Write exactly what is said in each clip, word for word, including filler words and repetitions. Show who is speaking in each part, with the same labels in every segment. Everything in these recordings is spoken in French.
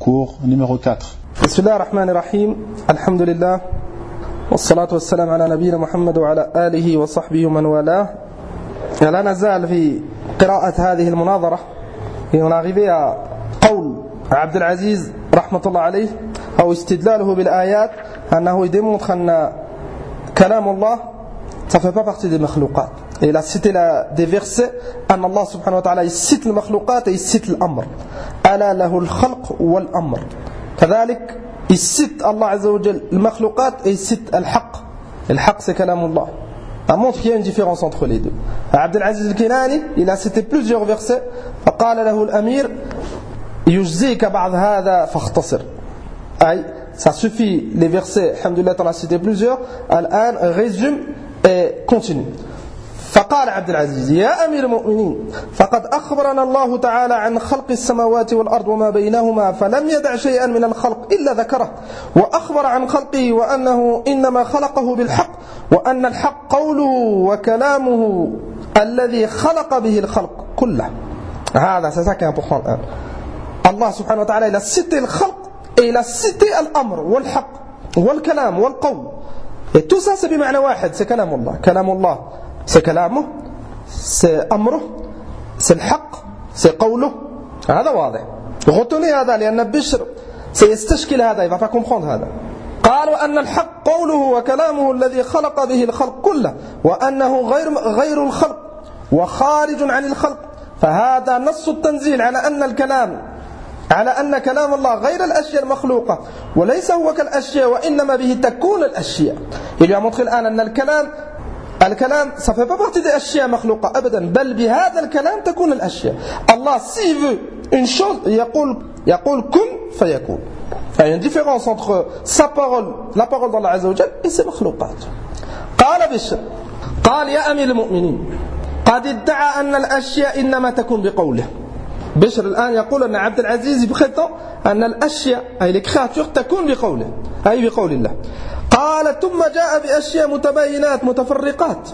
Speaker 1: cours numéro quatre.
Speaker 2: Bismillah ar-Rahman ar-Rahim. Alhamdulillah. والصلاة والسلام على نبينا محمد وعلى آله وصحبه ومن والاه. لا نزال في قراءة هذه المناظرة. On est arrivé à قول عبد العزيز رحمة الله عليه أو استدلاله بالآيات أنه démontre أن كلام الله ça fait pas partie des makhlouqat. Et il a cité la, des versets أن الله سبحانه وتعالى il cite المخلوقات et il cite l'amr. ألا له الخلق والأمر. كذلك il cite Allah Azza wa Jal المخلوقات et il cite الحق. الحق c'est كلام الله. Ça montre qu'il y a une différence entre les deux. Abdel Aziz al-Kinani, il a cité plusieurs versets. فقال له الأمير يجزيك بعض هذا فاختصر. Aïe, ça suffit les versets. Alhamdulillah, t'en as cité plusieurs. الآن résume et continue. فقال عبد العزيز يا أمير المؤمنين فقد أخبرنا الله تعالى عن خلق السماوات والأرض وما بينهما فلم يدع شيئا من الخلق إلا ذكره وأخبر عن خلقه وأنه إنما خلقه بالحق وأن الحق قوله وكلامه الذي خلق به الخلق كله. هذا c'est ça qui est important. Allah subhanahu wa ta'ala il a cité le khalq et il a cité l'amr والحق والكلام والقول et tout ça c'est بمعنى واحد c'est كلام الله. كلام الله c'est كلامه c'est أمره c'est الحق c'est قوله. هذا واضح. retenez هذا لأن بشر سيستشكل هذا il va pas comprendre هذا. قال وأن الحق قوله وكلامه الذي خلق به الخلق كله وأنه غير غير الخلق وخارج عن الخلق فهذا نص التنزيل على أن الكلام على أن كلام الله غير الأشياء المخلوقة وليس هو كالأشياء وإنما به تكون الأشياء. Il lui a montré الآن أن الكلام الكلام ça fait pas partie des أشياء مخلوقة أبدا بل بهذا الكلام تكون الأشياء. Allah s'il veut une chose يقول يقول كن فيكون. Il y a une différence entre sa parole, la parole d'Allah Azza wa Jal et ses makhlouqat. قال بشر قال يا أمير المؤمنين قد ادعى أن الأشياء إنما تكون بقوله. بشر الآن يقول أن عبد العزيز prétend أن الأشياء أي les créatures تكون بقوله أي بقول الله. قال ثم جاء بأشياء متباينات متفرقات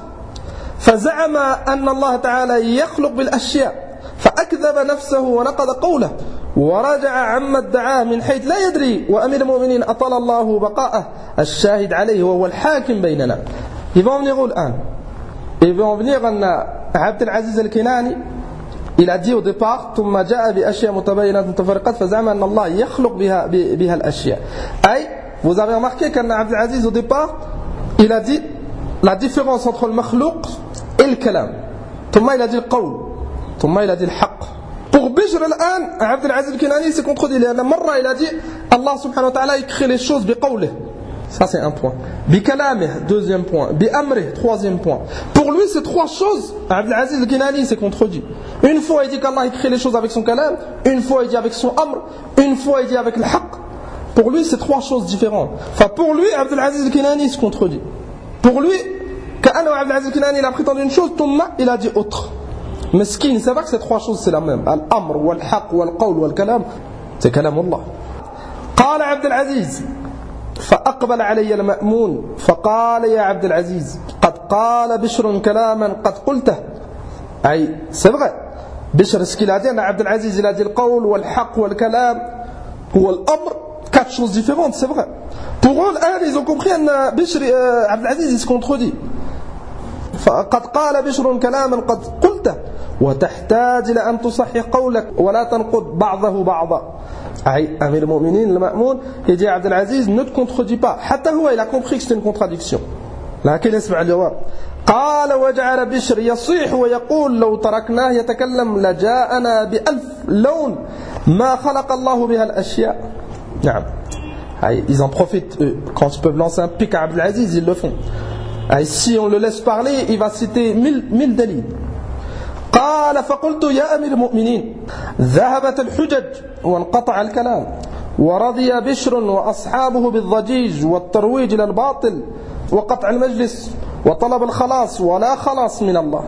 Speaker 2: فزعم أن الله تعالى يخلق بالأشياء فأكذب نفسه ونقض قوله ورجع عما ادعاه من حيث لا يدري وأمير المؤمنين أطال الله بقاءه الشاهد عليه وهو الحاكم بيننا. Il va en venir الآن. Il va en venir أن عبد العزيز الكناني il a dit au départ ثم جاء بأشياء متباينات متفرقات فزعم أن الله يخلق بها بها الأشياء. أي vous avez remarqué qu'Abdel Aziz au départ il a dit la différence entre le makhlouq et le kalam. ثم il a dit le qawl. ثم il a dit le haqq. Pour Bishr الآن Abdel Aziz al-Kinani s'est contredit. لأن مرة il a dit Allah subhanahu wa ta'ala il crée les choses بقوله. Ça c'est un point. بكلامه deuxième point. بأمره troisième point. Pour lui ces trois choses Abdel Aziz al-Kinani s'est contredit. Une fois il dit qu'Allah il crée les choses avec son kalam, une fois il dit avec son amr, une fois il dit avec le haqq. Pour lui, c'est trois choses différentes. Enfin, pour lui, Abdel Aziz al-Kinani se contredit. Pour lui, quand Abdel Aziz al-Kinani il a prétendu une chose, Touma, il a dit autre. Mais ce qui ne sait pas que ces trois choses, c'est la même. Al-amr, wal-haq, wal-qawl, wal-kalam, c'est kalam Allah. قال عبد العزيز فأقبل علي المأمون فقال يا عبد العزيز قد قال بشر كلاما قد قلته. أي c'est vrai. Bishr, ce qu'il a dit, Abdel Aziz, il a dit le qawl, wal-haq, wal-kalam, wal-amr. Quatre choses différentes, c'est vrai. Pour eux, ils ont compris que Bishr, euh, Abdel Aziz, il se contredit. فقد قال بشر كلاما قد قلته وتحتاج إلى أن تصحح قولك ولا تنقض بعضه بعضا. أي أمير المؤمنين المأمون il dit Abdel Aziz ne te contredis pas. حتى هو il a compris que c'était une contradiction. لكن اسمع الجواب. قال وجعل بشر يصيح ويقول لو تركناه يتكلم لجاءنا بألف لون ما خلق الله بها الأشياء. Ils en profitent eux. Quand ils peuvent lancer un pic à Abdel Aziz, ils le font. Si on le laisse parler, il va citer mille, mille dalils. قال فقلت يا أمير المؤمنين ذهبت الحجج وانقطع الكلام ورضي بشر وأصحابه بالضجيج والترويج إلى الباطل وقطع المجلس وطلب الخلاص ولا خلاص من الله.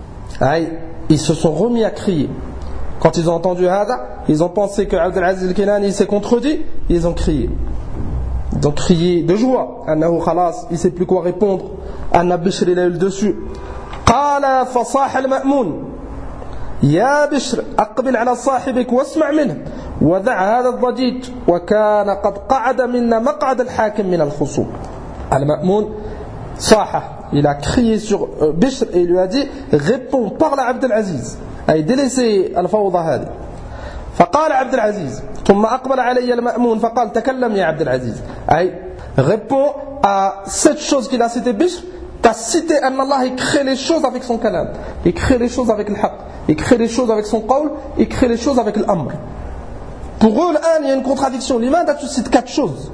Speaker 2: Ils se sont remis à crier. Quand ils ont entendu Hada, ils ont pensé que Abdel Aziz al-Kinani s'est contredit, ils ont crié. Ils ont crié de joie. Annahu khalas, il ne sait plus quoi répondre. Anna Bishr, il a eu le dessus. Qala fasaha al-ma'moun. Ya Bishr, aqbil ala sahibik wasma' minhu وذع هذا الضجيج وكان قد قعد منا مقعد الحاكم من الخصوم. المأمون صاح, il a crié sur Bishr et il lui a dit réponds, parle à Abd al-Aziz, ay délaissez الفوضى هذه. فقال عبد العزيز ثم أقبل علي المأمون فقال تكلم يا عبد العزيز, ay réponds à cette chose qu'il a cité Bishr. Tu as cité أن Allah il crée les choses avec son kalam, il crée les choses avec le haqq, il crée les choses avec son qawl, il crée les choses avec l'amr. Pour eux, il y a une contradiction. لماذا tu cites quatre choses?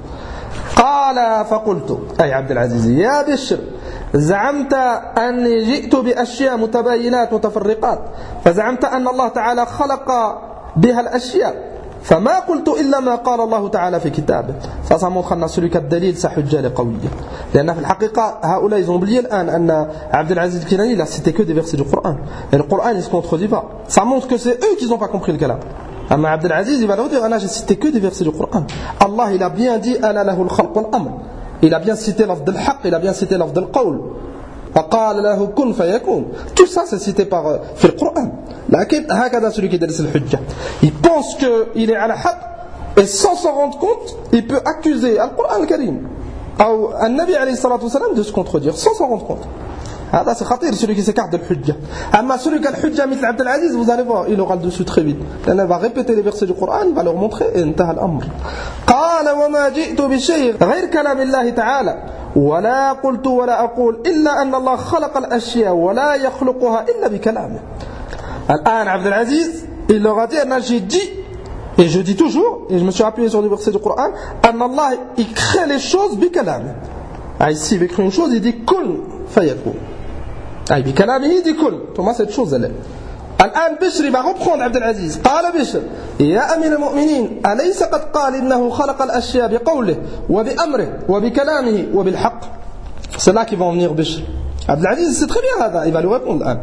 Speaker 2: قال فقلت أي عبد العزيز يا بشر زعمت أني جئت بأشياء متباينات متفرقات فزعمت أن الله تعالى خلق بها الأشياء فما قلت إلا ما قال الله تعالى في كتابه. Ça, ça montre أن celui qui a الدليل sa حجة est قوية. لأن في الحقيقة هؤلاء ils ont oublié الآن أن عبد العزيز الكناني il a cité que des versets du Coran. Et le Coran il se contredit pas. Ça montre que c'est eux qui n'ont pas compris le kalam. Amma Abd al-Aziz il va leur dire ah, j'ai cité que des versets du Coran. Allah il a bien dit ana lahu al-khalq wal-amr. Il a bien cité l'afd al-haqq, il a bien cité l'afd al-qawl. فقال له كن فيكون. Tout ça c'est cité par في القرآن. لكن هكذا celui qui délaisse الحجة. Il pense que il est على حق et sans s'en rendre compte, il peut accuser al-Qur'an al-Karim ou un-Nabi alayhi salatu wasalam de se contredire sans s'en rendre compte. هذا c'est khatir, celui qui s'écarte de l'hujja. Amma celui qui a l'hujja مثل عبد العزيز, vous allez voir, il aura le dessus très vite. Il va répéter les versets du Coran, il va leur montrer et انتهى الأمر. قال وما جئت بشيء غير كلام الله تعالى ولا قلت ولا أقول إلا أن الله خلق الأشياء ولا يخلقها إلا بكلامه. الآن عبد العزيز il leur a dit أنا j'ai dit et je dis toujours et je me suis appuyé sur les versets du Coran أن الله il crée les choses بكلامه. Ici il veut créer une chose, il dit كن فيكون. أي بكلامه يدي كل ثم cette chose elle الآن بشر va reprendre عبد العزيز. قال بشر يا أمير المؤمنين أليس قد قال إنه خلق الأشياء بقوله وبأمره وبكلامه وبالحق. C'est là qu'il va en venir بشر. عبد العزيز c'est très bien هذا, il va lui répondre الآن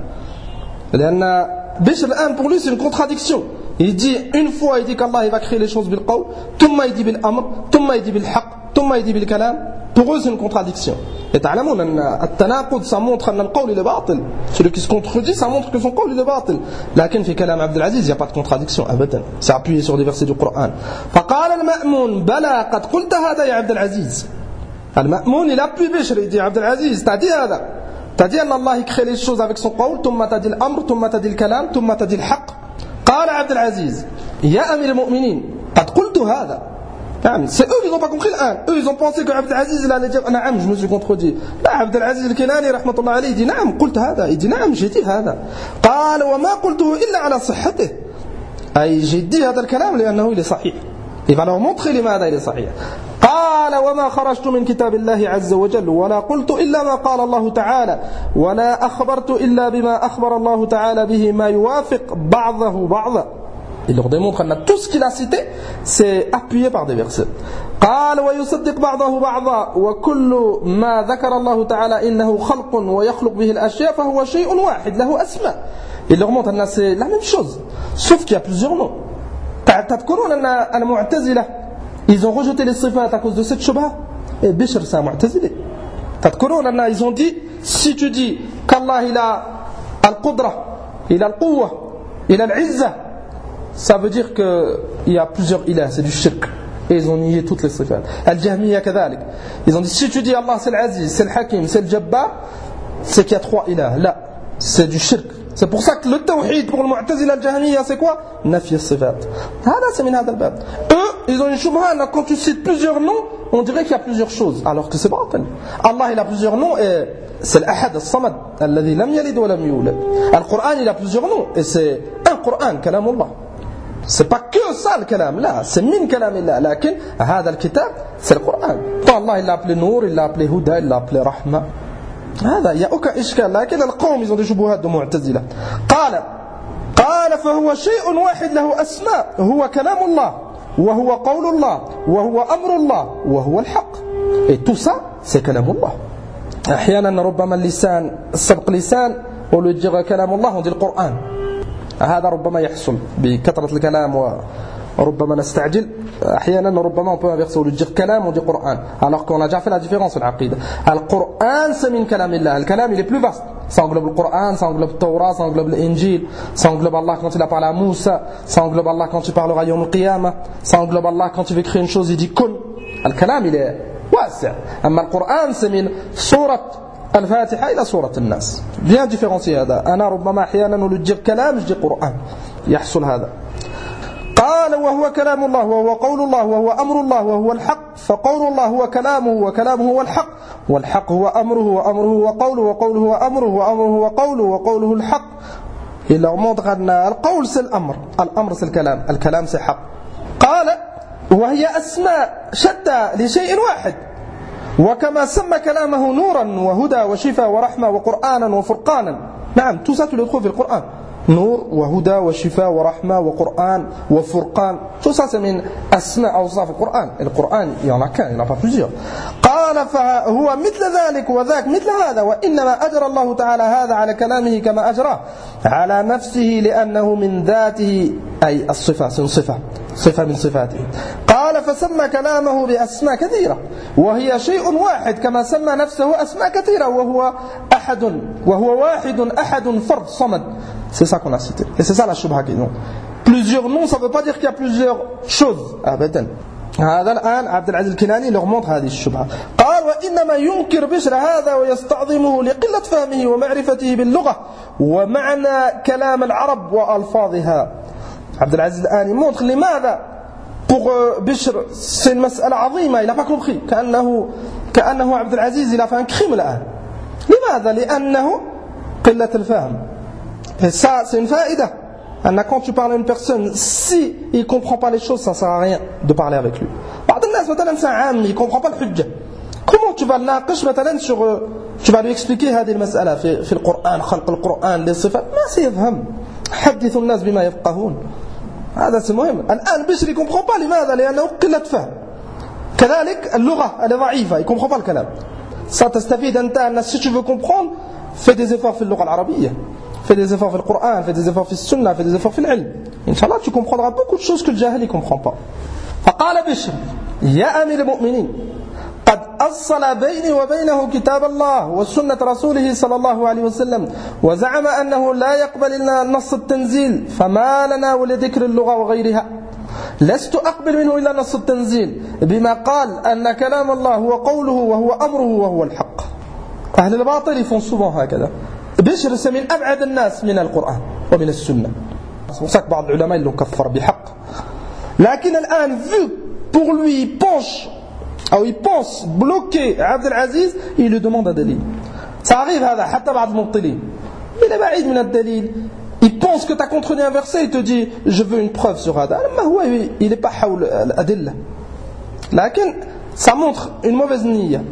Speaker 2: لأن بشر الآن pour lui c'est une contradiction. Il dit une fois il dit qu'Allah il va créer les choses بالقول ثم il dit بالأمر ثم il dit بالحق ثم il dit بالكلام. Pour eux c'est une contradiction. Et تعلمون أن التناقض ça montre أن القول il est باطل. Celui qui se contredit ça montre que son قول il est باطل. لكن في كلام عبد العزيز il n'y a pas de contradiction أبدا. C'est appuyé sur des versets du Coran. فقال المأمون بلى قد قلت هذا يا عبد العزيز. المأمون il appuie Bishr, il dit عبد العزيز t'as dit هذا. t'as dit أن الله crée les choses avec son قول ثم t'as dit الأمر ثم t'as dit الكلام ثم t'as dit الحق. قال عبد العزيز يا أمير المؤمنين قد قلت هذا. C'est eux qui n'ont pas compris l'un. Eux ils ont pensé que Abd al-Aziz il allait dire نعم je me suis contredit. Là Abd al-Aziz al-Kinani رحمة الله عليه il dit نعم قلت هذا. Il dit نعم j'ai dit هذا. قال وما قلته إلا على صحته. أي j'ai dit هذا الكلام لأنه il est صحيح. Il va leur montrer لماذا il est صحيح. قال وما خرجت من كتاب الله عز وجل ولا قلت إلا ما قال الله تعالى ولا أخبرت إلا بما أخبر الله تعالى به ما يوافق بعضه بعضا. Il leur démontre que tout ce qu'il a cité, c'est appuyé par des versets. قال ويصدق بعضه بعضا وكل ما ذكر الله تعالى إنه خلق ويخلق به الأشياء فهو شيء واحد له أسماء. Il leur montre que c'est la même chose, sauf qu'il y a plusieurs noms. تذكرون أن المعتزلة ils ont rejeté les sifat à cause de cette shubha. Et Bishr c'est un mu'tazili. تذكرون أن ils ont dit si tu dis qu'Allah il a al-qudra, il a al-quwwa, il a al-izza, ça veut dire qu'il y a plusieurs ilahs, c'est du shirk. Et ils ont nié toutes les sifat. Al-Jahmiya kadhalik. Ils ont dit si tu dis Allah c'est l'Aziz, c'est le Hakim, c'est le Jabbar, c'est qu'il y a trois ilahs. Là, c'est du shirk. C'est pour ça que le tawhid pour le Mu'tazila al-Jahmiya c'est quoi? Nafi as-sifat. Hada c'est min hada al-bab. Eux, ils ont une shubha, quand tu cites plusieurs noms, on dirait qu'il y a plusieurs choses, alors que c'est batil. Allah il a plusieurs noms et c'est l'Ahad al-Samad, alladhi lam yalid wa lam yulad. Al-Qur'an il a plusieurs noms et c'est un Qur'an, kalamullah. C'est pas que ça le kalam, là, c'est min kalamillah. Lakin, hada al-kitab, c'est le Qur'an. Allah il l'a appelé Nour, il l'a appelé Huda, il l'a appelé Rahma. هذا il y a aucun إشكال. لكن القوم ils ont des شبهات de معتزلة. قال قال فهو شيء واحد له أسماء هو كلام الله وهو قول الله وهو أمر الله وهو الحق. Et tout ça c'est كلام الله. أحيانا ربما اللسان السبق لسان au lieu de dire كلام الله on dit le Coran. هذا ربما يحصل بكثرة الكلام وربما نستعجل. أحيانا ربما on peut inverser au lieu de dire كلام on dit Coran alors qu'on a déjà fait la différence في العقيدة. القرآن c'est من كلام الله. الكلام il est plus vaste. Ça englobe le Coran, ça englobe le Torah, ça englobe l'Injil, ça englobe Allah quand il a parlé à Moussa, ça englobe Allah quand il parlera Yawm al-Qiyamah, ça englobe Allah quand il veut créer une chose, il dit kun. Al-kalam, il est wasi'. Amma le Coran, c'est min surat al-Fatiha ila surat al-Nas. Bien différencié هذا. أنا ربما أحيانا نلجي كلام يجي قرآن. يحصل هذا. قال وهو كلام الله وهو قول الله وهو أمر الله وهو الحق فقول الله هو كلامه وكلامه هو الحق والحق هو أمره وأمره هو قوله وقوله هو أمره وأمره هو قوله وقوله الحق. Il leur montre أن القول c'est الأمر الأمر c'est الكلام الكلام c'est حق. قال وهي أسماء شتى لشيء واحد وكما سمى كلامه نورا وهدى وشفاء ورحمة وقرآنا وفرقانا. نعم tout ça tu le trouves في القرآن. نور وهدى وشفاء ورحمة وقرآن وفرقان. Tout ça c'est من أسماء أوصاف القرآن. القرآن il y en a qu'un, il n'y en a pas plusieurs. قال فهو مثل ذلك وذاك مثل هذا وإنما أجرى الله تعالى هذا على كلامه كما أجراه على نفسه لأنه من ذاته أي الصفة صفة صفة من صفاته. قال فسمى كلامه بأسماء كثيرة وهي شيء واحد كما سمى نفسه أسماء كثيرة وهو أحد وهو واحد أحد فرد صمد. C'est ça qu'on a cité. Et c'est ça la shubha qui est non. Plusieurs noms, ça ne veut pas dire qu'il y a plusieurs choses. Abadan. هذا الآن عبد العزيز الكناني leur montre هذه الشبهة. قال وإنما ينكر بشر هذا ويستعظمه لقلة فهمه ومعرفته باللغة ومعنى كلام العرب وألفاظها. عبد العزيز الآن montre لماذا pour بشر c'est une مسألة عظيمة il n'a pas compris كأنه كأنه عبد العزيز il a fait un crime الآن. لماذا؟ لأنه قلة الفهم. Et ça, c'est une faïda. Quand tu parles à une personne, si il ne comprend pas les choses, ça ne sert à rien de parler avec lui. Par exemple, c'est un ami, il ne comprend pas le hujja. Comment tu vas le naqish sur, tu vas lui expliquer هذه المسألة في في القرآن خلق القرآن للصفات ما سيفهم. حدث الناس بما يفقهون. هذا c'est مهم. الآن بشر il ne comprend pas لماذا؟ لأنه قلة فهم. كذلك اللغة elle est ضعيفة, il ne comprend pas le kalam. Ça تستفيد أنت أن si tu veux comprendre, fais des efforts في اللغة العربية. Fais des efforts في القرآن, fais des efforts في السنة, fais des efforts في العلم. Inch'Allah, tu comprendras beaucoup de choses que le jahil ne comprend pas. فقال بشر يا أمير المؤمنين قد أصل بيني وبينه كتاب الله وسنة رسوله صلى الله عليه وسلم وزعم أنه لا يقبل إلا نص التنزيل فما لنا ولذكر اللغة وغيرها لست أقبل منه إلا نص التنزيل بما قال أن كلام الله هو قوله وهو أمره وهو الحق. أهل الباطل يفون souvent هكذا. بشر c'est من أبعد الناس من القرآن ومن السنة. C'est pour ça que بعض العلماء l'ont كفر بحق. لكن الآن vu pour lui il penche ou il pense bloquer عبد العزيز il lui demande un dalil. Ça arrive هذا حتى بعض المبطلين. Il est بعيد من الدليل. Il pense que tu as contredit un verset, il te dit je veux une preuve sur هذا. ما هو il n'est pas حول الأدلة. لكن ça montre une mauvaise niyyah.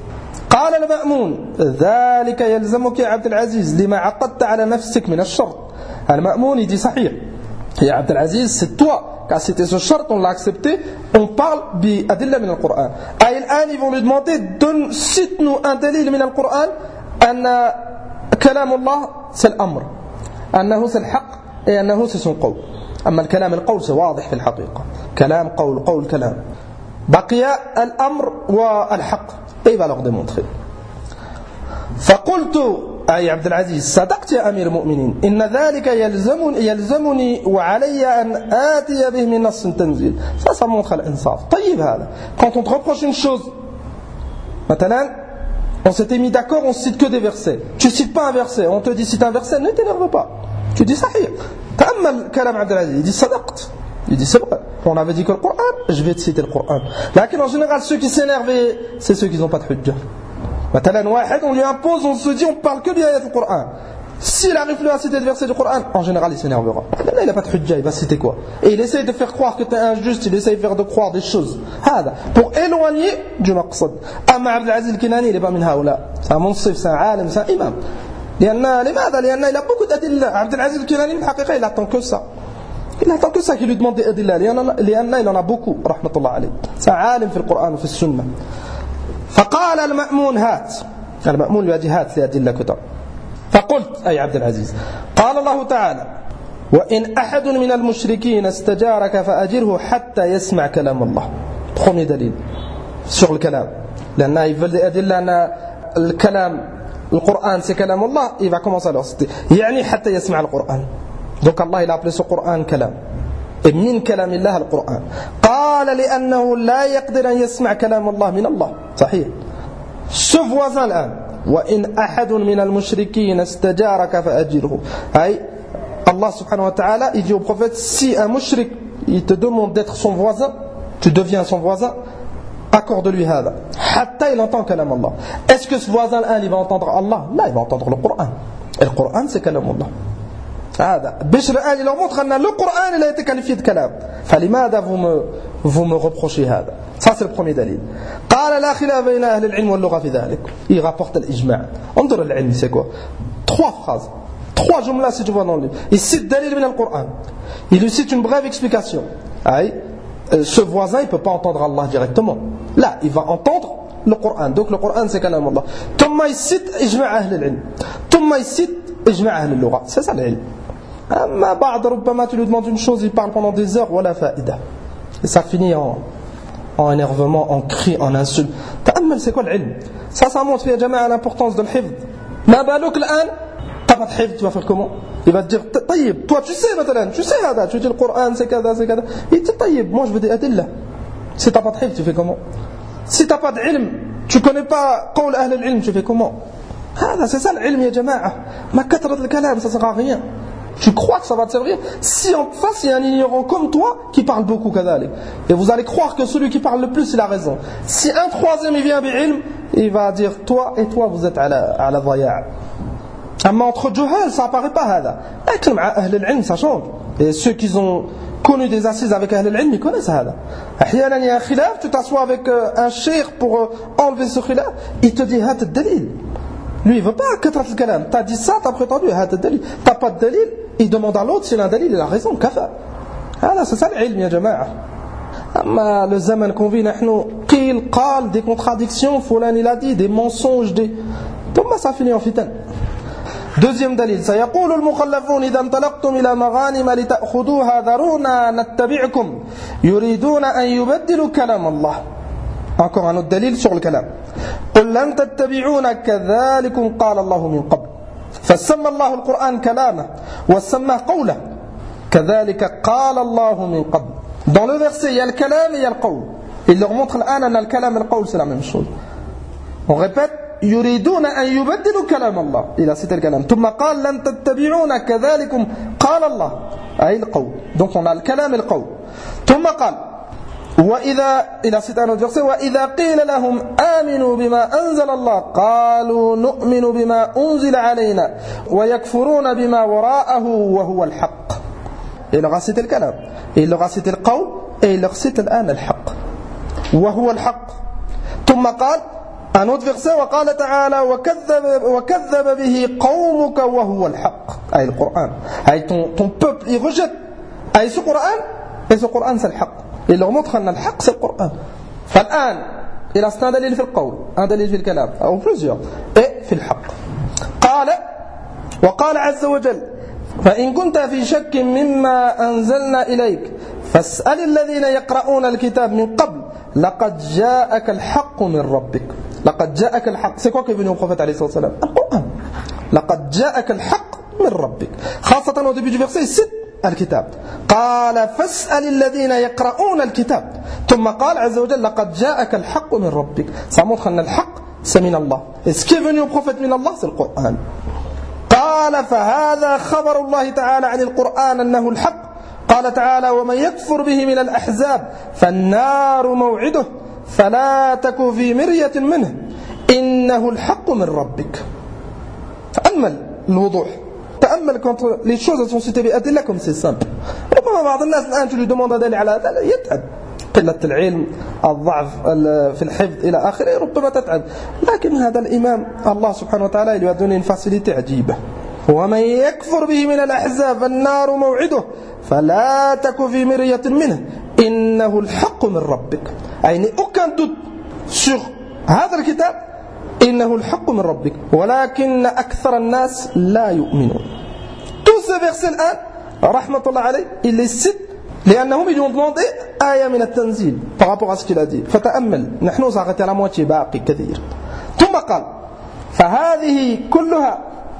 Speaker 2: قال المأمون ذلك يلزمك يا عبد العزيز لما عقدت على نفسك من الشرط. المأمون il dit صحيح يا عبد العزيز c'est toi car c'était ce shart on l'a accepté on parle بأدلة من القرآن. أي الآن ils vont lui demander donne cite-nous un dalil من القرآن أن كلام الله c'est الأمر أنه c'est الحق et أنه c'est son قول. أما الكلام القول c'est واضح في الحقيقة كلام قول قول كلام بقي الأمر والحق. Et il va leur démontrer. فقلت أي عبد العزيز صدقت يا أمير المؤمنين إن ذلك يلزمني, يلزمني وعلي أن آتي به من نص تنزيل. Ça, ça montre l'insaf. طيب هذا. Quand on te reproche une chose, maintenant, on s'était mis d'accord, on cite que des versets. Tu cites pas un verset, on te dit cite un verset, ne t'énerve pas. Tu dis صحيح. تأمل كلام عبد العزيز. Il dit صدقت. Il dit c'est vrai. On avait dit que le Coran, je vais te citer le Coran. Mais en général, ceux qui s'énervent, c'est ceux qui n'ont pas de hujja. Maintenant, on lui impose, on se dit, on parle que du ayat du Coran. S'il arrive plus à citer le verset du Coran, en général, il s'énervera. Là, il n'a pas de hujja, il va citer quoi? Et il essaye de faire croire que tu es injuste, il essaye de faire de croire des choses. Pour éloigner du maqsad. Amma Abd al-Aziz al-Kinani, il n'est pas min haoula. C'est un monsif, c'est un alim, c'est un imam. لأن لماذا؟ لأن il a beaucoup d'adilla. Abd al-Aziz al-Kinani, الحقيقة, il attend que ça. Il attend que ça qui lui demande des adilla. لأن il en a beaucoup. رحمة الله عليه. C'est un alim في القرآن وفي السنة. فقال المأمون هات. المأمون lui a dit هات لأدلة كتاب. فقلت أي عبد العزيز قال الله تعالى وإن أحد من المشركين استجارك فأجره حتى يسمع كلام الله. Premier دليل sur le كلام. لأن ils veulent des adilla أن الكلام le Coran c'est kalam Allah, il va commencer à leur citer. يعني حتى يسمع القرآن. Donc Allah il a appelé ce Coran kalam. Et min kalam Allah le Coran. قال لأنه لا يقدر أن يسمع كلام الله من الله. صحيح. Ce voisin الآن. وإن أحد من المشركين استجارك فأجره. أي Allah subhanahu wa ta'ala il dit au prophète, si un mushrik il te demande d'être son voisin, tu deviens son voisin, accorde-lui hada. Hatta il entend kalam Allah. Est-ce que ce voisin là il va entendre Allah? Là il va entendre le Coran. Et le Coran c'est kalam Allah. هذا Bishr al il leur montre que le Coran il a été qualifié de kalam. فلماذا vous me vous me reprochez هذا? Ça c'est le premier dalil. قال لا خلاف بين أهل العلم واللغة في ذلك. Il rapporte l'ijma'. انظر العلم c'est quoi? Trois phrases. Trois jumlas si tu vois dans le livre. Il cite dalil min al-Qur'an. Il lui cite une brève explication. Aïe. Ce voisin il ne peut pas entendre Allah directement. Là, il va entendre le Coran. Donc le Coran c'est kalam Allah. Thumma il cite ijma' ahl al-ilm. Thumma il cite ijma' ahl al-lugha. C'est ça l'ilm. Amma ba'd rubbama tu lui demandes une chose, il parle pendant des heures, wala fa'ida. Et ça finit en en énervement, en cri, en insulte. Ta'ammal c'est quoi l'ilm? Ça ça montre ya jama'a l'importance de l'hifd. Ma baluk l'an, t'as pas de hifd, tu vas faire comment? Il va te dire, taïb, toi tu sais maintenant, tu sais hada, tu dis le Coran c'est kada, c'est kada. Il dit taïb, moi je veux des adillah. Si t'as pas de hifd, tu fais comment? Si t'as pas d'ilm, tu connais pas qawl ahl al-ilm, tu fais comment? Hada, c'est ça l'ilm ya jama'a. Ma katrat al-kalam, ça sert à rien. Tu crois que ça va te servir? Si en face il y a un ignorant comme toi qui parle beaucoup kadalik, et vous allez croire que celui qui parle le plus il a raison. Si un troisième il vient bi'ilm, il va dire toi et toi vous êtes à la, à la dhaya'. Mais entre Juhal, ça apparaît pas hada. Mais Ahl al-ilm, ça change. Et ceux qui ont connu des assises avec Ahl al-ilm, ils connaissent hada. Ahyanan, il y a un khilaf, tu t'assois avec un cheikh pour enlever ce khilaf, il te dit hat al-dalil. Lui, il veut pas katrat al-kalam. T'as dit ça, t'as prétendu hat al-dalil. T'as pas de dalil, il demande à l'autre s'il a un dalil, il a raison, kafa. Hada, c'est ça l'ilm, ya jama'a. Amma le zaman qu'on vit, nahnu, qil, qal, des contradictions, fulan il a dit, des mensonges, des. Comment ça finit en fitan? Deuxième dalil, سيقول المخلفون إذا انطلقتم إلى مغانم لتأخذوها ذرونا نتبعكم يريدون أن يبدلوا كلام الله. Encore un autre dalil sur le kalam. قل لن تتبعونا كذلكم قال الله من قبل. فسمى الله القرآن كلامه وسماه قوله. كذلك قال الله من قبل. Dans le verset, il y a le kalam et il y a le qawl. Il leur montre الآن أن الكلام et le qawl c'est la même chose. On répète. يريدون أن يبدلوا كلام الله إلى ستة الكلام ثم قال لن تتبعون كذلكم قال الله أي القول donc on a الكلام القول ثم قال وإذا إلى ستة الفرس وإذا قيل لهم آمنوا بما أنزل الله قالوا نؤمن بما أنزل علينا ويكفرون بما وراءه وهو الحق il leur a cité le كلام il leur a cité le قول et il leur cite الآن الحق وهو الحق ثم قال un autre verset وقال تعالى وكذب وكذب به قومك وهو الحق أي القرآن أي ton, ton peuple il rejette أي ce Coran et ce Coran c'est le حق il leur montre أن الحق c'est le Coran فالآن il a un دليل في القول un دليل في الكلام أو plusieurs et في الحق قال وقال عز وجل فإن كنت في شك مما أنزلنا إليك فاسأل الذين يقرؤون الكتاب من قبل لقد جاءك الحق من ربك لقد جاءك الحق c'est quoi qui est venu au prophète عليه الصلاة والسلام القرآن لقد جاءك الحق من ربك خاصة au début du verset il cite الكتاب قال فاسأل الذين يقرؤون الكتاب ثم قال عز وجل لقد جاءك الحق من ربك ça montre أن الحق c'est من الله et ce qui est venu au prophète من الله c'est le Coran قال فهذا خبر الله تعالى عن القرآن أنه الحق قال تعالى ومن يكفر به من الأحزاب فالنار موعده فلا تك في مرية منه إنه الحق من ربك تأمل الوضوح تأمل quand les choses sont citées بأدلة comme c'est simple ربما بعض الناس الآن tu lui demandes دليل على هذا يتعب قلة العلم الضعف في الحفظ إلى آخره ربما تتعب لكن هذا الإمام الله سبحانه وتعالى lui a donné une facilité عجيبة ومن يكفر به من الأحزاب فالنار موعده فلا تك في مرية منه إنه الحق من ربك أي aucun doute sur هذا الكتاب إنه الحق من ربك ولكن أكثر الناس لا يؤمنون tous ces versets الآن رحمة الله عليه il les cite لأنهم ils lui ont demandé آية من التنزيل par rapport à ce qu'il a dit فتأمل نحن s'arrêter à la moitié باقي كثير ثم قال فهذه كلها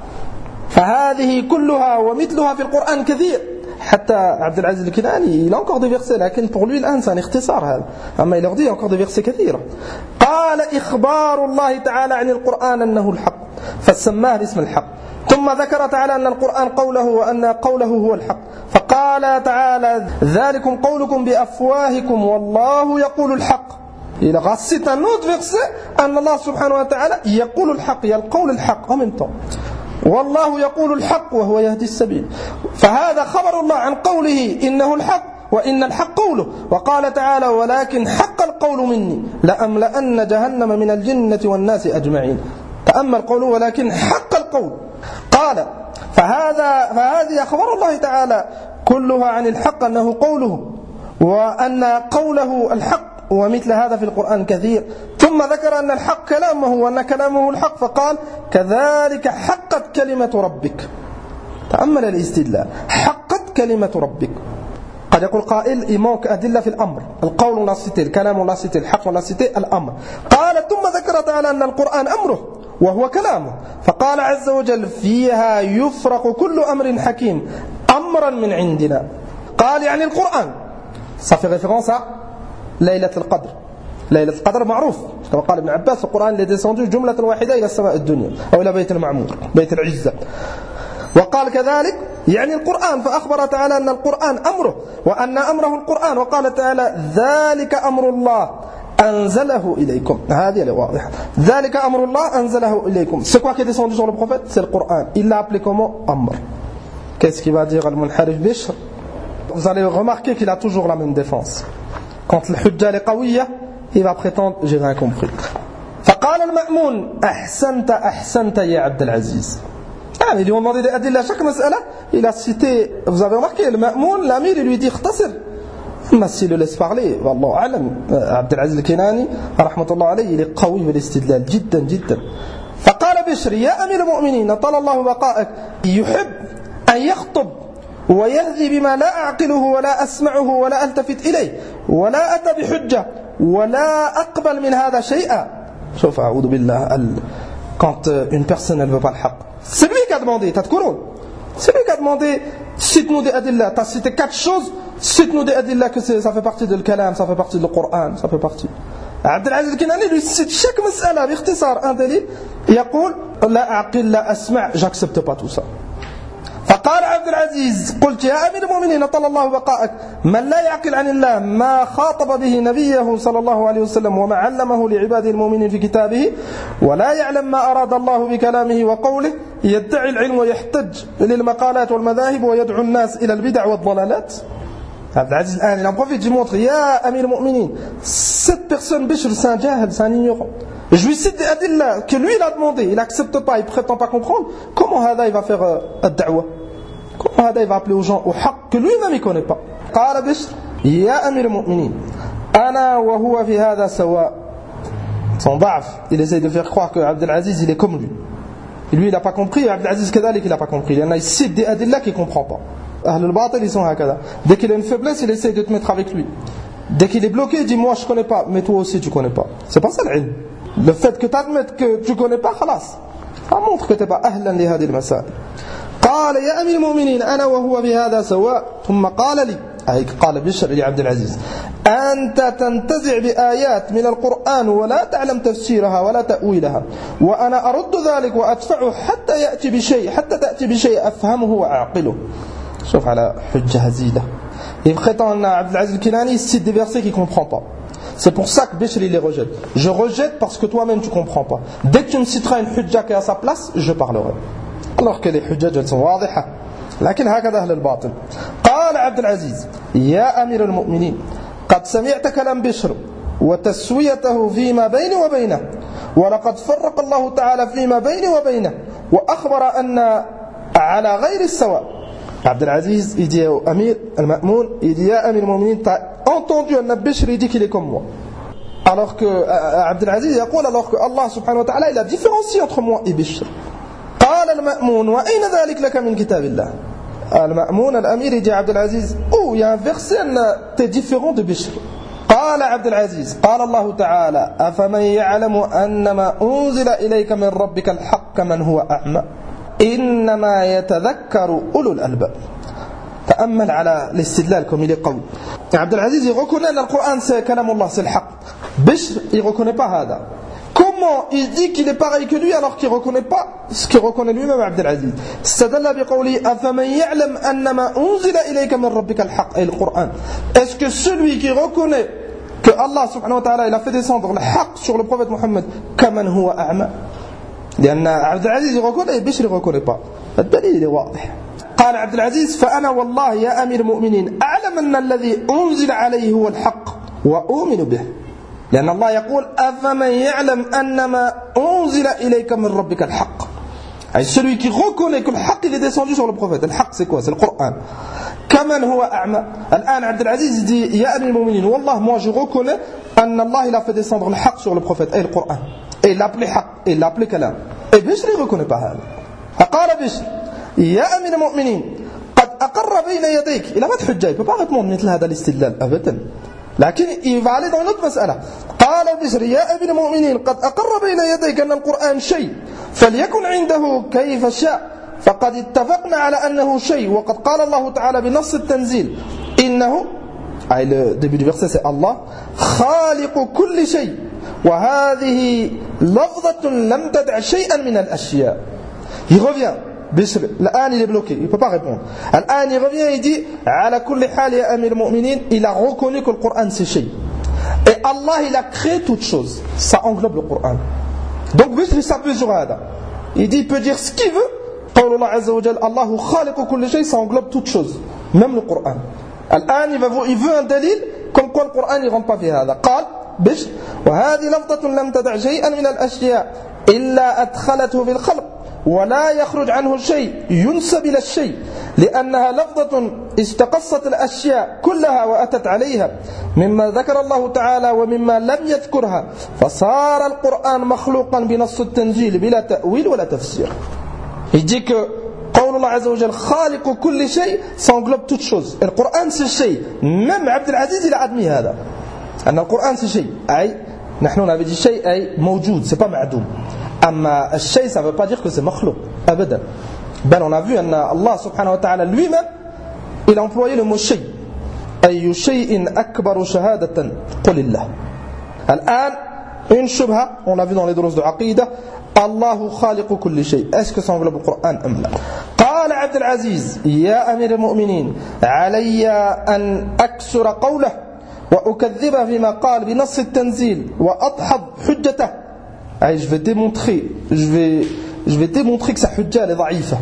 Speaker 2: فهذه كلها ومثلها في القرآن كثير. حتى عبد العزيز الكناني il a encore des versets لكن pour lui الآن c'est un اختصار هذا. أما il leur dit encore des versets كثيرة. قال إخبار الله تعالى عن القرآن أنه الحق فسماه الاسم الحق. ثم ذكر تعالى أن القرآن قوله وأن قوله هو الحق. فقال تعالى ذلكم قولكم بأفواهكم والله يقول الحق. Il cite un autre verset أن الله سبحانه وتعالى يقول الحق. Il y a le قول الحق en même temps. والله يقول الحق وهو يهدي السبيل. فهذا خبر الله عن قوله إنه الحق وإن الحق قوله. وقال تعالى ولكن حق القول مني لأملأن جهنم من الجنة والناس أجمعين. تأمل قوله ولكن حق القول. قال فهذا فهذه أخبار الله تعالى كلها عن الحق أنه قوله وأن قوله الحق ومثل هذا في القرآن كثير. ثم ذكر أن الحق كلامه وأن كلامه الحق فقال كذلك حقت كلمة ربك. تأمل الاستدلال حقت كلمة ربك. قد يقول قائل il manque أدلة في الأمر. القول on l'a cité, الكلام on l'a cité, الحق on l'a cité, الأمر. قال ثم ذكر تعالى أن القرآن أمره وهو كلامه. فقال عز وجل فيها يفرق كل أمر حكيم أمرا من عندنا. قال يعني القرآن. Ça fait référence à ليلة القدر. ليلة القدر معروف كما قال ابن عباس القرآن اللي descendu جملة واحدة إلى السماء الدنيا أو إلى بيت المعمور بيت العزة. وقال كذلك يعني القرآن. فأخبر تعالى أن القرآن أمره وأن أمره القرآن. وقال تعالى ذلك أمر الله أنزله إليكم. هذه اللي واضحة. ذلك أمر الله أنزله إليكم. C'est quoi qui est descendu sur le prophète? C'est le Coran. Il l'a appelé comment? Amr. Qu'est-ce qu'il va dire al-Munharif Bishr? Vous allez remarquer qu'il a toujours la même défense. Quand le hujja est qawiyya, il va prétendre j'ai rien compris. فقال المأمون أحسنت أحسنت يا عبد العزيز. يعني ils lui ont demandé des adilla à chaque mas'ala. Il a cité, vous avez remarqué, le Ma'moun, l'amir, il lui dit اختصر. ما s'il le laisse parler, والله أعلم. عبد العزيز الكناني رحمة الله عليه il est قوي بالاستدلال جدا جدا. فقال بشر يا أمير المؤمنين طال الله بقائك يحب أن يخطب ويهذي بما لا أعقله ولا أسمعه ولا ألتفت إليه ولا أتى بحجة ولا أقبل من هذا شيئا. شوف أعوذ بالله. Quand une personne elle veut pas le haq, c'est lui qui a demandé. تذكرون c'est lui qui a demandé cite-nous des adilla. Tu as cité quatre choses, cite-nous des adilla que ça fait partie de le kalam, ça fait partie du Coran, ça fait partie. عبد العزيز الكناني lui cite chaque مسألة باختصار un دليل يقول لا أعقل لا أسمع, j'accepte pas tout ça. فقال عبد العزيز قلت يا أمير المؤمنين طال الله بقائك من لا يعقل عن الله ما خاطب به نبيه صلى الله عليه وسلم وما علمه لعباده المؤمنين في كتابه ولا يعلم ما أراد الله بكلامه وقوله يدعي العلم ويحتج للمقالات والمذاهب ويدعو الناس إلى البدع والضلالات. عبد العزيز الآن il en profite, il montre يا أمير المؤمنين cette personne Bishr c'est un jahil, c'est un ignorant. Je lui cite des adilla que lui il a demandé, il n'accepte pas, il prétend pas comprendre. Comment Hada il va faire ad-da'wa? Comment Hada il va appeler aux gens au haqq que lui-même il connaît pas? قال بشر يا أمير المؤمنين أنا وهو في هذا سواء. Son ضعف, il essaie de faire croire que Abdel Aziz il est comme lui. Et lui il n'a pas compris, et Abdel Aziz kadalik il n'a pas compris. Il y en a, il cite des adilla qu'il ne comprend pas. Ahl al-Batil ils sont hakada. Dès qu'il a une faiblesse, il essaie de te mettre avec lui. Dès qu'il est bloqué, il dit moi je connais pas, mais toi aussi tu connais pas. C'est pas ça l'ilm. Le fait que tu admettes que tu connais pas, خلاص. Ça montre que tu n'es pas أهلا لهذه المسائل. قال يا أمير المؤمنين أنا وهو بهذا سواء. ثم قال لي أي قال بشر لعبد العزيز أنت تنتزع بآيات من القرآن ولا تعلم تفسيرها ولا تأويلها وأنا أرد ذلك وأدفعه حتى يأتي بشيء حتى تأتي بشيء أفهمه وأعقله. شوف على حجة هزيلة. Il prétend à Abdel Aziz al-Kinani, il cite des versets qu'il ne comprend pas. C'est pour ça que Bishr il les rejette. Je rejette parce que toi-même tu ne comprends pas. Dès que tu me citeras une hujja qui est à sa place, je parlerai. Alors que les hujjaj elles sont واضحة. لكن هكذا أهل الباطل. قال عبد العزيز يا أمير المؤمنين قد سمعت كلام بشر وتسويته فيما بيني وبينه ولقد فرق الله تعالى فيما بيني وبينه وأخبر أن على غير السواء. Abdel Aziz, il dit au Amir al-Ma'moun, il dit ya Amir al-Mu'minin, t'as entendu un Bishr, il dit qu'il est comme moi. Alors que Abdel Aziz, il dit alors que Allah subhanahu wa ta'ala, il a différencié entre moi et Bishr. قال المأمون وأين ذلك لك من كتاب الله. المأمون الأمير il dit à Abdel Aziz, oh il y a un verset t'es différent de Bishr. قال عبد العزيز قال الله تعالى أفمن يعلم أنما أنزل إليك من ربك الحق كمن هو أعمى إنما يتذكر أولو الألباب. تأمل على الاستدلال comme il est قوي. عبد العزيز il reconnaît le Coran c'est كلام الله c'est le حق. Bishr il reconnaît pas هذا. Comment il dit qu'il est pareil que lui alors qu'il ne reconnaît pas ce qu'il reconnaît lui-même Abd al-Aziz? استدل بقوله أفمن يعلم أنما أنزل إليك من ربك الحق أي القرآن. Est-ce que celui qui reconnaît que Allah subhanahu wa ta'ala il a fait descendre le haq sur le prophète Mohammed كمن هو أعمى؟ لأن عبد العزيز يقول بشر يقول با الدليل واضح. قال عبد العزيز فأنا والله يا أمير المؤمنين أعلم أن الذي أنزل عليه هو الحق وأؤمن به لأن الله يقول أفمن يعلم أنما أنزل إليك من ربك الحق أي celui qui reconnaît que le haq il est descendu sur le prophète. Le haq c'est quoi? C'est le Coran. كمن هو أعمى. الآن عبد العزيز dit يا أمير المؤمنين والله moi je reconnais أن الله il a fait descendre le haq sur le prophète et le Coran. Et il l'appelait haq, et il l'appelait kalam. Et Bishr ne reconnaît pas هذا. فقال بشر يا أمير المؤمنين قد أقر بين يديك. Il n'a pas de hujja, il ne peut pas répondre مثل هذا الاستدلال أبدا. لكن il va aller dans une autre مسألة. قال بشر يا أمير المؤمنين قد أقر بين يديك أن القرآن شيء فليكن عنده كيف شاء فقد اتفقنا على أنه شيء وقد قال الله تعالى بنص التنزيل إنه أي le début du verset c'est Allah خالق كل شيء وهذه لفظة لم تدع شيئا من الأشياء. Il revient Bishr, الآن il est bloqué, il ne peut pas répondre. الآن il revient, il dit على كل حال يا أمير المؤمنين, il a reconnu que le Coran c'est شيء. Et Allah il a créé toute chose, ça englobe le Coran. Donc Bishr il s'appuie sur هذا. Il dit, il peut dire ce qu'il veut. قول الله عز وجل الله خالق كل شيء, ça englobe toute chose, même le Coran. الآن il, va, il veut un dalil comme quoi le Coran il ne rentre pas في هذا. قال بشر وهذه لفظة لم تدع شيئا من الأشياء إلا أدخلته في الخلق ولا يخرج عنه شيء ينسب إلى الشيء لأنها لفظة استقصت الأشياء كلها وأتت عليها مما ذكر الله تعالى ومما لم يذكرها فصار القرآن مخلوقا بنص التنزيل بلا تأويل ولا تفسير. Il dit que قول الله عز وجل خالق كل شيء ça englobe toute chose. Et le Coran c'est شيء. Même Abd al-Aziz il a admis هذا. أن القرآن c'est شيء. أي نحن on avait dit شيء أي موجود, c'est pas معدوم. أما الشيء ça veut pas dire que c'est مخلوق أبدا. Ben on a vu أن Allah subhanahu wa ta'ala lui-même il a employé le mot شيء. أي شيء أكبر شهادة قل الله. الآن une شبهة on l'a vu dans les دروس de عقيدة الله خالق كل شيء. Est-ce que ça englobe le Coran أم لا؟ قال عبد العزيز يا أمير المؤمنين علي أن أكسر قوله وأكذبه فيما قال بنص التنزيل وأدحض حجته. أي je vais démontrer je vais je vais démontrer que sa hujja est ضعيفة.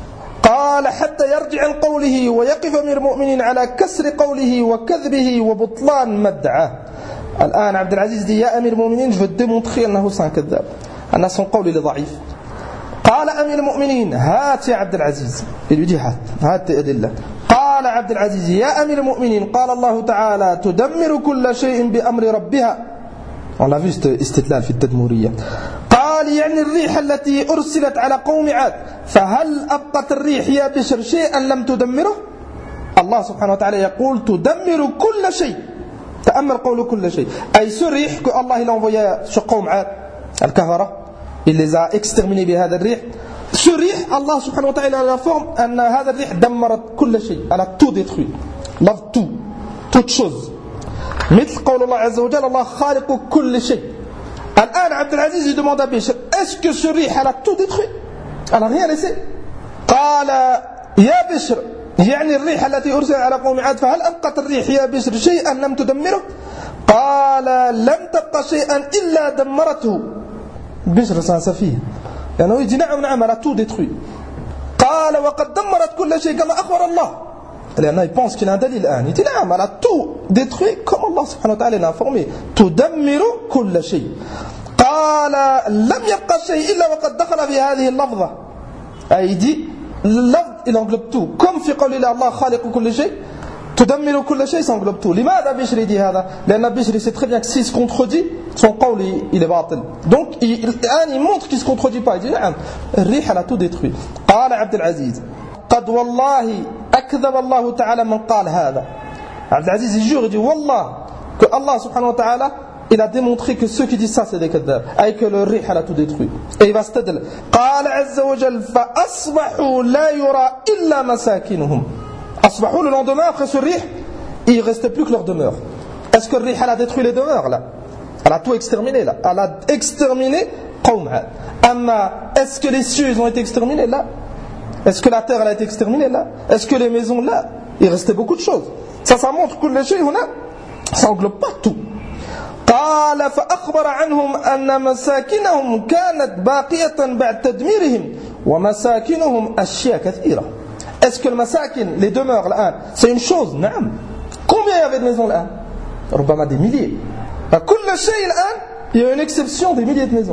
Speaker 2: قال حتى يرجع عن قوله ويقف أمير المؤمنين على كسر قوله وكذبه وبطلان مدعه. الآن عبد العزيز dit يا أمير المؤمنين je vais démontrer أنه c'est un كذاب أن son قول est ضعيف. قال أمير المؤمنين هات يا عبد العزيز. Il lui dit هات هات أدلة. قال عبد العزيز يا أمير المؤمنين قال الله تعالى تدمر كل شيء بأمر ربها. On l'a vu استدلال في التدمرية. قال يعني الريح التي أرسلت على قوم عاد فهل أبقت الريح يا بشر شيئا لم تدمره؟ الله سبحانه وتعالى يقول تدمر كل شيء. تأمل قول كل شيء. أي ce riح que Allah il a envoyé sur قوم عاد الكهرة il les a exterminés بهذا الريح. Ce riح Allah subhanahu wa ta'ala la forme أن هذا الريح دمرت كل شيء. Elle a tout détruit. Love tout. Toute chose. مثل قول الله عز وجل الله خالق كل شيء. الآن عبد العزيز demande à Bishr est-ce que ce riح elle a tout détruit? Elle n'a rien laissé. قال يا بشر يعني الريح التي أرسل على قوم عاد فهل أبقت الريح يا بشر شيئا لم تدمره؟ قال لم تبقى شيئا إلا دمرته. بشر c'est un سفيه يعني il dit نعم نعم elle a tout détruit. قال وقد دمرت كل شيء كما أخبر الله. لأنه il pense qu'il a un dalil الآن. Il dit نعم elle a tout détruit comme Allah subhanahu wa ta'ala l'a informé. تدمر كل شيء. قال لم يبقى شيء إلا وقد دخل في هذه اللفظة. il dit اللفظ il englobe tout. Comme في قول الله خالق كل شيء تدمر كل شيء ça englobe tout. لماذا بشر dit هذا؟ لأن بشر sait très bien que s'il se contredit son قول il est باطل. Donc il, الآن il montre qu'il ne se contredit pas. Il dit نعم الريح elle a tout détruit. قال عبد العزيز قد والله أكذب الله تعالى من قال هذا. عبد العزيز il jure il dit والله que Allah subhanahu wa ta'ala, il a démontré que ceux qui disent ça, c'est des kadhab, et que le rih, elle a tout détruit. Et il va se tadl. قال عز وجل فأصبحوا لا يرى إلا مساكنهم. أصبحوا, le lendemain, après ce rih, il ne restait plus que leur demeure. Est-ce que le rih, elle a détruit les demeures là? Elle a tout exterminé là. Elle a exterminé قوم عاد. أما est-ce que les cieux ils ont été exterminés là? Est-ce que la terre elle a été exterminée là? Est-ce que les maisons là? Il restait beaucoup de choses. Ça, ça montre que les choses, ça englobe pas tout. قال فأخبر عنهم أن مساكنهم كانت باقية بعد تدميرهم ومساكنهم أشياء كثيرة. Est-ce que le masakin, les demeures là, c'est une chose? نعم. Combien il y avait de maisons là? ربما des milliers. كل شيء الآن, il y a une exception des milliers de maisons.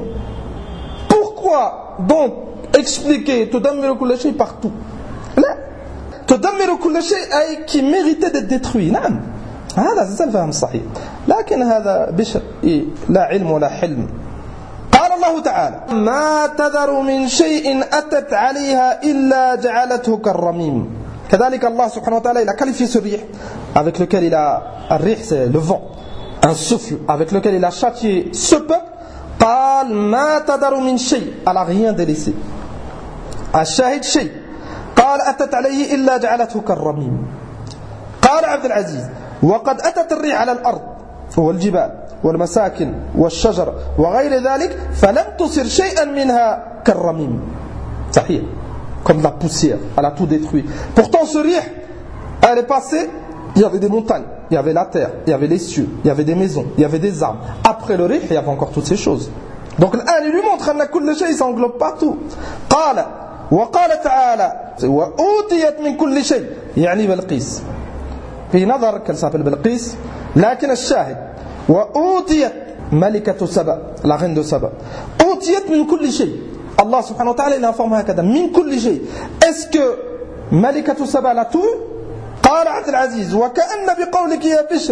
Speaker 2: Pourquoi donc expliquer تدمر كل شيء partout? لا. تدمر كل شيء أي qui méritait d'être détruit. نعم. هذا c'est le فهم الصحيح. لكن هذا بشر لا علم ولا حلم. قال الله تعالى ما تذر من شيء أتت عليها إلا جعلته كالرميم. كذلك الله سبحانه وتعالى il a qualifié ce rih avec lequel il a الريح c'est le vent, un souffle avec lequel il a châtié ce peuple. قال ما تذر من شيء, elle a rien délaissé. الشاهد شيء قال أتت عليه إلا جعلته كالرميم. قال عبد العزيز وقد أتت الريح على الأرض والجبال والمساكن والشجر وغير ذلك فلم تصر شيئا منها كالرميم. صحيح, comme la poussière, elle a tout détruit. Pourtant ce rih, elle est passée, il y avait des montagnes, il y avait la terre, il y avait les cieux, il y avait des maisons, il y avait des arbres. Après le rih, il y avait encore toutes ces choses. Donc là, il lui montre أن كل شيء, ça englobe partout. قال وقال تعالى وأوتيت من كل شيء, يعني بلقيس. في نظر qu'elle s'appelle بلقيس, لكن الشاهد وأوتيت ملكة سبأ, la reine de Saba. أوتيت من كل شيء. Allah subhanahu wa ta'ala il informe هكذا من كل شيء. Est-ce que ملكة سبأ l'a tout? قال عبد العزيز وكأن بقولك يا بشر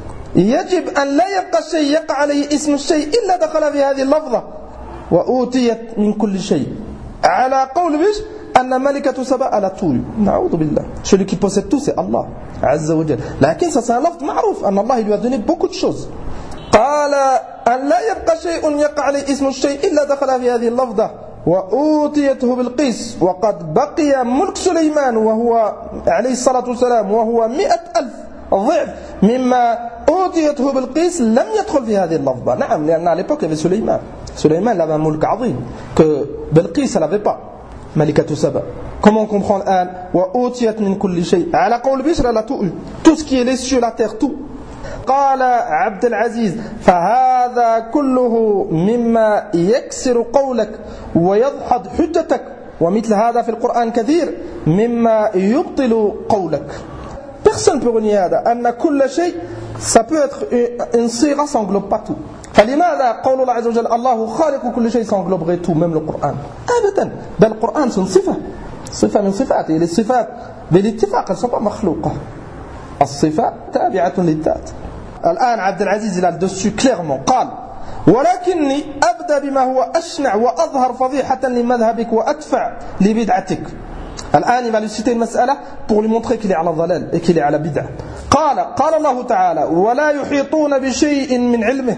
Speaker 2: يجب أن لا يبقى شيء يقع عليه اسم الشيء إلا دخل في هذه اللفظة وأوتيت من كل شيء. على قول بشر أن ملكة سبأ l'a tout. نعوذ بالله. Celui qui possède tout c'est Allah عز وجل. لكن ça c'est un lafz معروف أن Allah il lui a donné beaucoup de choses. قال أن لا يبقى شيء يقع عليه اسم الشيء إلا دخل في هذه اللفظة وأوتيته بالقيس وقد بقي ملك سليمان وهو عليه الصلاة والسلام وهو مئة ألف ضعف مما أوتيته بالقيس لم يدخل في هذه اللفظة. نعم, لأن à l'époque il y avait Sulayman. Sulayman avait un mulk عظيم que Bilqis elle n'avait pas. ملكة سبأ. Comment on comprend الآن وأوتيت من كل شيء على قول بشر elle a tout eu, tout ce qui est les cieux, la terre, tout. قال عبد العزيز فهذا كله مما يكسر قولك ويضحض حجتك ومثل هذا في القرآن كثير مما يبطل قولك. Personne ne peut renier هذا أن كل شيء, ça peut être une صيغة, ça englobe pas tout. فلماذا قول الله عز وجل الله خالق كل شيء, ça engloberait tout, même le Coran? أبدا, بل القرآن c'est une صفة, صفة من صفات, et les صفات بالاتفاق elles ne sont pas مخلوقة. الصفات تابعة للذات. الآن عبد العزيز il a dessus clairement قال ولكني أبدأ بما هو أشنع وأظهر فضيحة لمذهبك وأدفع لبدعتك. الآن il va lui citer une مسألة pour lui montrer qu'il est على ضلال et qu'il est على بدعة. قال قال الله تعالى ولا يحيطون بشيء من علمه.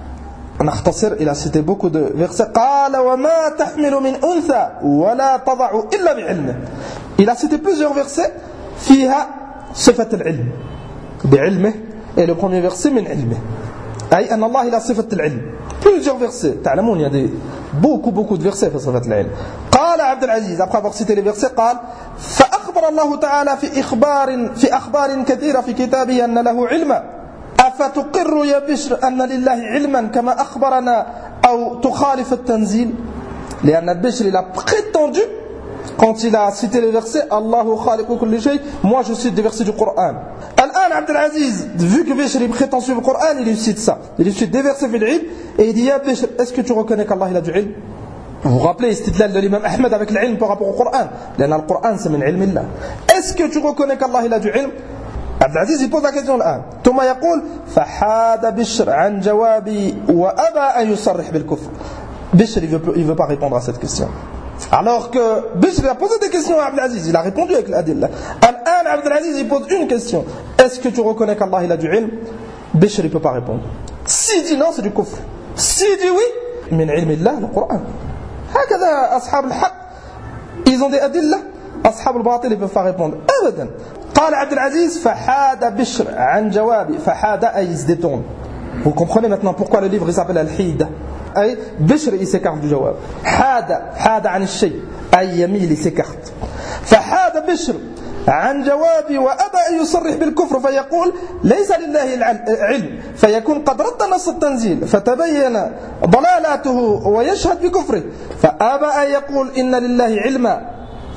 Speaker 2: نختصر, il a cité beaucoup de versets. قال وما تحمل من أنثى ولا تضع إلا بعلمه. Il a cité plusieurs versets فيها صفة العلم بعلمه. Et le premier verset من علمه أي أن الله إلى صفة العلم. Plusieurs versets. تعلمون il y a des, beaucoup beaucoup de versets في صفة العلم. قال عبد العزيز après avoir cité les versets قال فأخبر الله تعالى في إخبار في أخبار كثيرة في كتابه أن له علما أفتقر يا بشر أن لله علما كما أخبرنا أو تخالف التنزيل. لأن بشر il a prétendu quand il a cité les versets Allahu khaliqu kulli shay, moi je cite des versets du Coran. الآن عبد العزيز vu que Bishr est prétentieux au Coran, il cite ça, il cite des versets fil ilm et il dit ya Bishr, est-ce que tu reconnais qu'Allah il a du ilm? Vous vous rappelez istidlal de l'imam Ahmed avec l'ilm par rapport au Coran, لأن القرآن c'est min ilm Allah. Est-ce que tu reconnais qu'Allah il a du ilm? عبد العزيز il pose la question الآن ثم يقول فحاد بشر عن جوابي وأبى أن يصرح بالكفر. Bishr il veut, il veut pas répondre à cette question. Alors que Bishr a posé des questions à Abdelaziz, il a répondu avec l'adillah. Al-an Abdelaziz il pose une question. Est-ce que tu reconnais qu'Allah il a du ilm? Bishr il peut pas répondre. S'il dit non, c'est du kufr. S'il dit oui, min ilmi Allah, le Coran. هكذا أصحاب الحق ils ont des أدلة. أصحاب الباطل ils peuvent pas répondre. أبدا. قال عبد العزيز فحاد بشر عن جوابي. فحاد أي il se détourne. Vous comprenez maintenant pourquoi le livre il s'appelle Al-Hida. أي بشر il s'écarte du جواب. حاد حاد عن الشيء أي يميل il s'écarte. فحاد بشر عن جوابي وأبى أن يصرح بالكفر فيقول ليس لله العلم فيكون قد رد نص التنزيل فتبين ضلالاته ويشهد بكفره فأبى أن يقول إن لله علما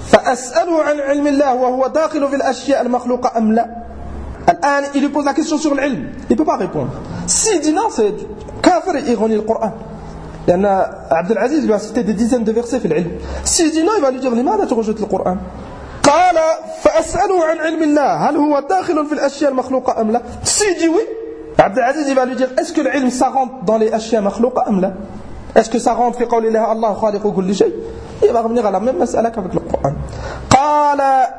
Speaker 2: فأسأله عن علم الله وهو داخل في الأشياء المخلوقة أم لا. الآن il lui pose la question sur l'ilm, il ne peut pas répondre. S'il dit non, c'est kafir et il renie le Coran. لأن عبد العزيز lui a cité des dizaines de versets في العلم. S'il dit non, il va lui dire لماذا ترجت القرآن. قال فأسأله عن علم الله هل هو داخل في الأشياء المخلوقة أم لا. S'il dit oui, عبد العزيز il va lui dire est-ce que l'ilm ça rentre dans les أشياء مخلوقة أم لا. Est-ce que ça rentre في قول الله الله خالق كل شيء. Il va revenir à la même مسألة qu'avec le Coran. قال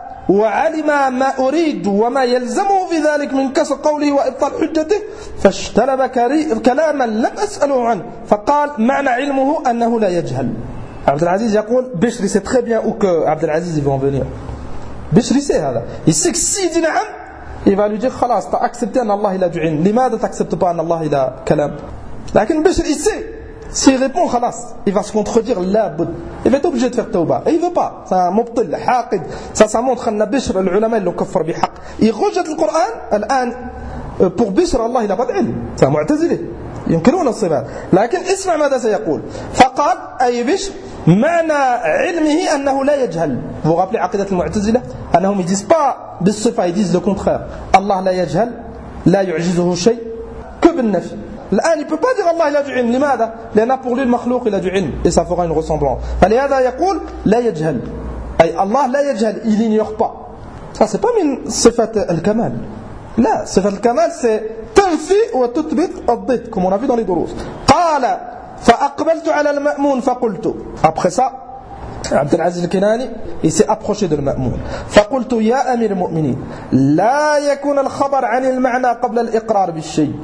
Speaker 2: وعلم ما أريد وما يلزمه في ذلك من كسر قوله وإبطال حجته فاشتلب كلاما لم أسأله عنه فقال معنى علمه أنه لا يجهل. عبد العزيز يقول بشري sait très bien où que عبد العزيز va en venir. بشري sait هذا. Il sait que s'il dit نعم il va lui dire خلاص t'as accepté أن الله il a du علم. لماذا t'acceptes pas أن الله il a كلام. لكن بشري il sait. S'il répond خلاص il va se contredire لابد. Il va être obligé de faire tawba. Et il veut pas. C'est un mubtil, حاقد. Ça, ça montre أن بشر العلماء اللي كفر بحق. Il rejette le Coran. الآن pour بشر الله il a pas de علم. C'est un معتزلي. ينكرون الصفات. لكن اسمع ماذا سيقول. فقال أي بشر معنى علمه أنه لا يجهل. Vous vous rappelez عقيدة المعتزلة أنهم ils disent pas بالصفة, ils disent le contraire. Allah لا يجهل لا يعجزه شيء que بالنفي. الآن il peut pas dire Allah il a du ilm. لماذا؟ لأن pour lui le makhlouq il a du ilm et ça fera une ressemblance. فلهذا يقول لا يجهل أي الله لا يجهل, il ignore pas. Ça c'est pas من صفة الكمال. لا, صفة الكمال c'est تنفي وتثبت الضد comme on a vu dans les دروس. قال فأقبلت على المأمون فقلت. Après ça عبد العزيز الكناني il s'est approché de المأمون فقلت يا أمير المؤمنين لا يكون الخبر عن المعنى قبل الإقرار بالشيء.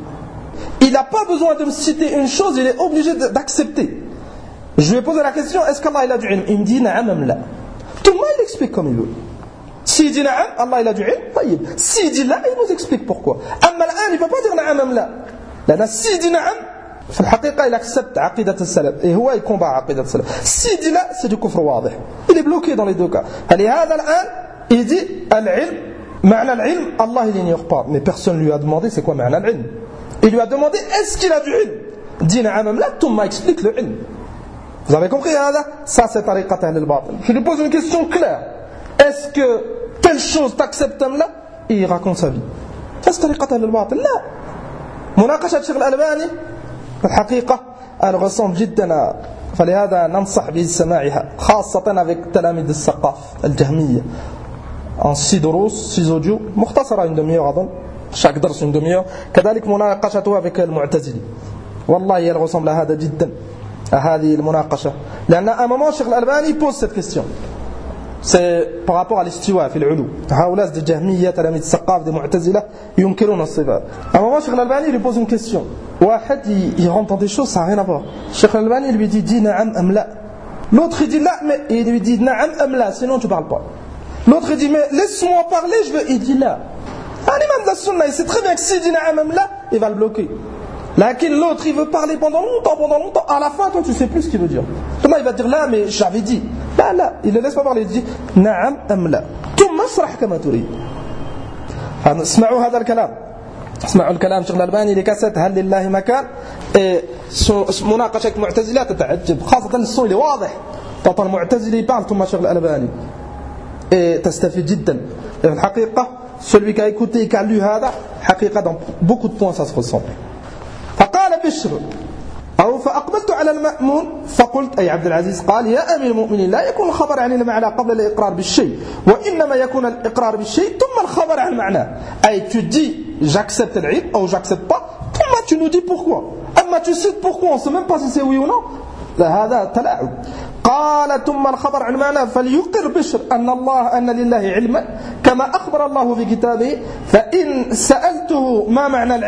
Speaker 2: Il n'a pas besoin de me citer une chose, il est obligé d'accepter. Je lui ai posé la question, est-ce qu'Allah il a du ilm? Il me dit na'am am la. Tout le monde il explique comme il veut. S'il dit na'am, Allah il a du ilm, taïb. S'il dit la, il nous explique pourquoi. Amma l'an, il ne peut pas dire na'am am la. Là, s'il dit na'am, في الحقيقة il accepte عقيدة السلف et هو il combat عقيدة السلف. S'il dit la, c'est du kufr واضح. Il est bloqué dans les deux cas. فلهذا الآن il dit al-ilm, معنى العلم, Allah il n'ignore pas. Mais personne ne lui a demandé c'est quoi معنى العلم. Il lui a demandé est-ce qu'il a du ilm. Dit na'am la, Touma explique le ilm. Vous avez compris هذا? Ça c'est tariqat ahl al-batil. Je lui pose une question claire. Est-ce que telle chose t'accepte là? Et il raconte sa vie. Ça c'est tariqat ahl al-batil. لا. مناقشة الشيخ الألباني الحقيقة elle ressemble جدا فلهذا ننصح بسماعها خاصة avec تلاميذ السقاف الجهمية. En six دروس, six audios, مختصرة une demi-heure أظن. Chaque درس une demi-heure. كذلك مناقشته avec المعتزلي. والله elle ressemble à هذا جدا. à هذه المناقشة. لأن à un moment الشيخ الألباني pose cette question. C'est par rapport à l'istiwa في العلو. هؤلاء des جهمية تلاميذ السقاف des معتزلة ينكرون الصفات. À un moment الشيخ الألباني lui pose une question. واحد il rentre dans des choses ça n'a rien à voir. الشيخ الألباني lui dit dis نعم أم لا. L'autre il dit là mais il lui dit نعم أم لا sinon tu parles pas. L'autre il dit mais laisse-moi parler je veux. Il dit là. Un imam de la sunna, il sait très bien que s'il dit na'am am la, il va le bloquer. Là, l'autre, il veut parler pendant longtemps, pendant longtemps. À la fin, toi, tu sais plus ce qu'il veut dire. Thomas, il va dire là, mais j'avais dit. Là, là, il ne laisse pas parler. Il dit na'am am la. ثم اشرح كما تريد. اسمعوا هذا الكلام. اسمعوا الكلام شيخ الألباني لكاسة هل لله مكان. مناقشة معتزلة تتعجب. خاصة الصوت اللي واضح. طبعا المعتزلي parle ثم شيخ الألباني. تستفيد جدا. في الحقيقة celui qui a écouté et qui a lu هذا حقيقة dans beaucoup de points ça se ressemble. فقال بشر أو فأقبلت على المأمون فقلت أي عبد العزيز قال يا أمير المؤمنين لا يكون الخبر عن المعنى قبل الإقرار بالشيء وإنما يكون الإقرار بالشيء ثم الخبر عن المعنى. أي tu dis j'accepte العلم أو j'accepte pas ثم tu nous dis pourquoi. أما tu cites pourquoi on sait même pas si c'est oui ou non. لا هذا تلاعب. قال ثم الخبر عن معنى فليقر بشر أن الله أن لله علما كما أخبر الله في كتابه فإن سألته ما معنى العلم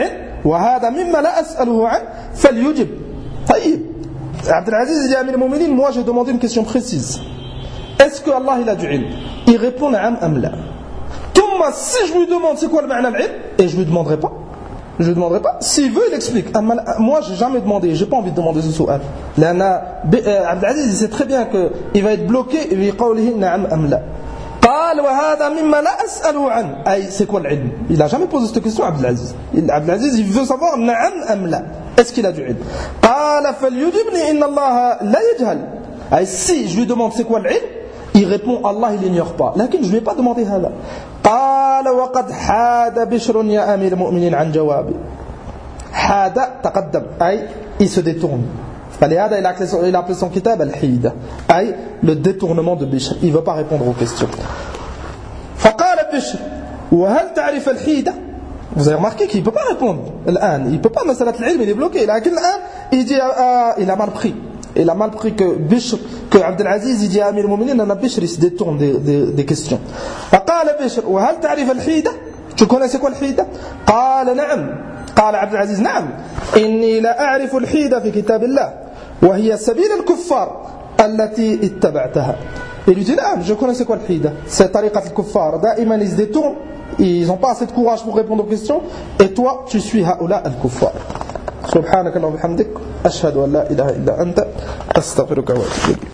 Speaker 2: وهذا مما لا أسأله عنه فليجب. طيب, Abdelaziz dit à Amir al-Mu'minin, moi j'ai demandé une question précise. Est-ce que Allah il a du ilm? Il répond na'am am la. Thumma, si je lui demande c'est quoi le ma'na al-ilm, et je lui demanderai pas, je lui demanderai pas, s'il veut il explique. Moi j'ai jamais demandé, j'ai pas envie de demander ce soal. Abdelaziz il sait très bien qu'il va être bloqué, il va dire na'am am la. قال وهذا مما لا أسأله عنه. أي c'est quoi l'ilm? Il a jamais posé cette question Abdelaziz. Abdelaziz il veut savoir na'am am la. Est-ce qu'il a du ilm? قال فليجبني إن الله لا يجهل. أي si je lui demande c'est quoi l'ilm, il répond Allah il ignore pas. لكن je lui ai pas demandé هذا. قال وقد حاد بشر يا أمير المؤمنين عن جوابي. حاد تقدم أي il se détourne. فلهذا il a appelé son kitab al-hida, أي le détournement de Bishr. Il ne veut pas répondre aux questions. فقال بشر وهل تعرف الحيدة? Vous avez remarqué qu'il ne peut pas répondre. الآن il ne peut pas, مسألة العلم il est bloqué. لكن الآن il dit ah, il a mal pris. Il a mal pris que Bishr, que Abdelaziz il dit à Amir al-Mu'minin, non, Bishr il se détourne des, des, des questions. فقال بشر وهل تعرف الحيدة? Tu connais c'est quoi الحيدة? قال نعم. قال عبد العزيز نعم إني لا أعرف الحيدة في كتاب الله وهي سبيل الكفار التي اتبعتها. Il lui dit نعم, je connais c'est quoi الحيدة. C'est طريقة الكفار. دائما ils se détournent, ils n'ont pas assez de courage pour répondre aux questions. Et toi, tu suis هؤلاء الكفار. سبحانك اللهم وبحمدك أشهد أن لا إله إلا أنت أستغفرك وأتوب إليك.